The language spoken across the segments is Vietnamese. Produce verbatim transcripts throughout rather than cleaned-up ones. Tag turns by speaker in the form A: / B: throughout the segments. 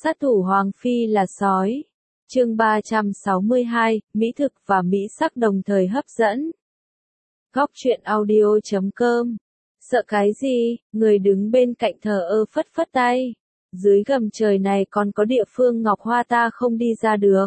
A: Sát thủ Hoàng Phi là sói. Chương ba trăm sáu mươi hai, Mỹ thực và Mỹ sắc đồng thời hấp dẫn. Góc truyện audio chấm com. Sợ cái gì, người đứng bên cạnh thờ ơ phất phất tay. Dưới gầm trời này còn có địa phương Ngọc Hoa ta không đi ra được.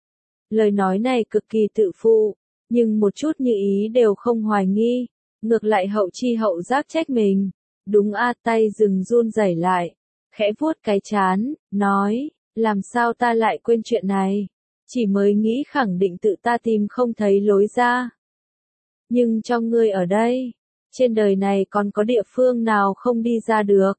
A: Lời nói này cực kỳ tự phụ, nhưng một chút như ý đều không hoài nghi. Ngược lại hậu chi hậu giác trách mình. Đúng a, tay dừng run rẩy lại. Khẽ vuốt cái trán, nói, làm sao ta lại quên chuyện này. Chỉ mới nghĩ khẳng định tự ta tìm không thấy lối ra. Nhưng cho ngươi ở đây, trên đời này còn có địa phương nào không đi ra được.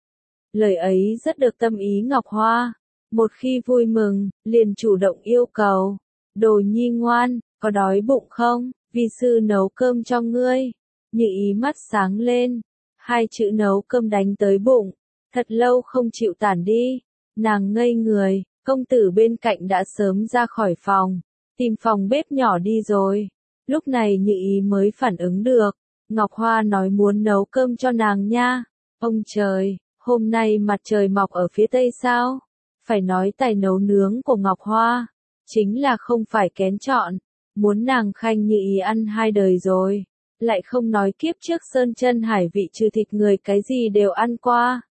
A: Lời ấy rất được tâm ý Ngọc Hoa. Một khi vui mừng, liền chủ động yêu cầu. Đồ nhi ngoan, có đói bụng không? Vi sư nấu cơm cho ngươi. Như ý mắt sáng lên. Hai chữ nấu cơm đánh tới bụng. Thật lâu không chịu tản đi. Nàng ngây người, công tử bên cạnh đã sớm ra khỏi phòng. Tìm phòng bếp nhỏ đi rồi. Lúc này Như ý mới phản ứng được. Ngọc Hoa nói muốn nấu cơm cho nàng nha. Ông trời, hôm nay mặt trời mọc ở phía tây sao? Phải nói tài nấu nướng của Ngọc Hoa. Chính là không phải kén chọn. Muốn nàng khanh Như ý ăn hai đời rồi. Lại không nói kiếp trước sơn chân hải vị trừ thịt người cái gì đều ăn qua.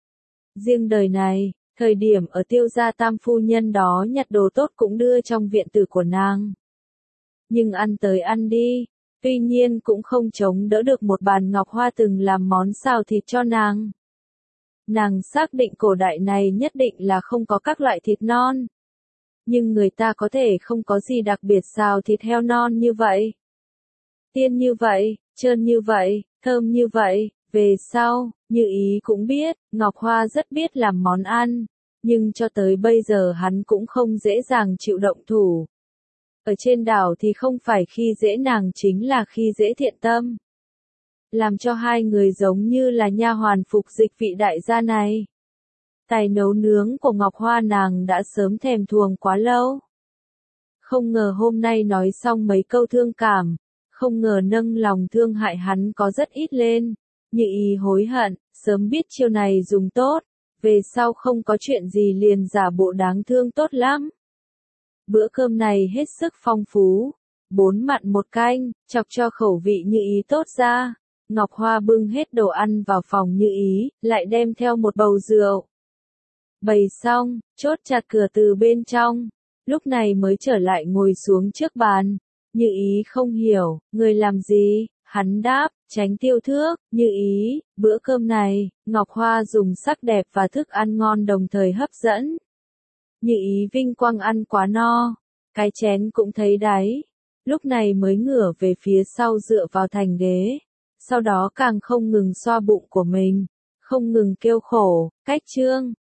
A: Riêng đời này, thời điểm ở Tiêu gia tam phu nhân đó nhặt đồ tốt cũng đưa trong viện tử của nàng. Nhưng ăn tới ăn đi, tuy nhiên cũng không chống đỡ được một bàn Ngọc Hoa từng làm món xào thịt cho nàng. Nàng xác định cổ đại này nhất định là không có các loại thịt non. Nhưng người ta có thể không có gì đặc biệt xào thịt heo non như vậy. Tiên như vậy, trơn như vậy, thơm như vậy. Về sau, Như ý cũng biết, Ngọc Hoa rất biết làm món ăn, nhưng cho tới bây giờ hắn cũng không dễ dàng chịu động thủ. Ở trên đảo thì không phải khi dễ nàng chính là khi dễ thiện tâm. Làm cho hai người giống như là nha hoàn phục dịch vị đại gia này. Tài nấu nướng của Ngọc Hoa nàng đã sớm thèm thuồng quá lâu. Không ngờ hôm nay nói xong mấy câu thương cảm, không ngờ nâng lòng thương hại hắn có rất ít lên. Như ý hối hận, sớm biết chiêu này dùng tốt, về sau không có chuyện gì liền giả bộ đáng thương tốt lắm. Bữa cơm này hết sức phong phú, bốn mặn một canh, chọc cho khẩu vị Như ý tốt ra. Ngọc Hoa bưng hết đồ ăn vào phòng Như ý, lại đem theo một bầu rượu. Bày xong, chốt chặt cửa từ bên trong, lúc này mới trở lại ngồi xuống trước bàn. Như ý không hiểu, người làm gì? Hắn đáp, tránh tiêu thước. Như ý, bữa cơm này, Ngọc Hoa dùng sắc đẹp và thức ăn ngon đồng thời hấp dẫn. Như ý vinh quang ăn quá no, cái chén cũng thấy đáy, lúc này mới ngửa về phía sau dựa vào thành ghế, sau đó càng không ngừng xoa bụng của mình, không ngừng kêu khổ, cách trương,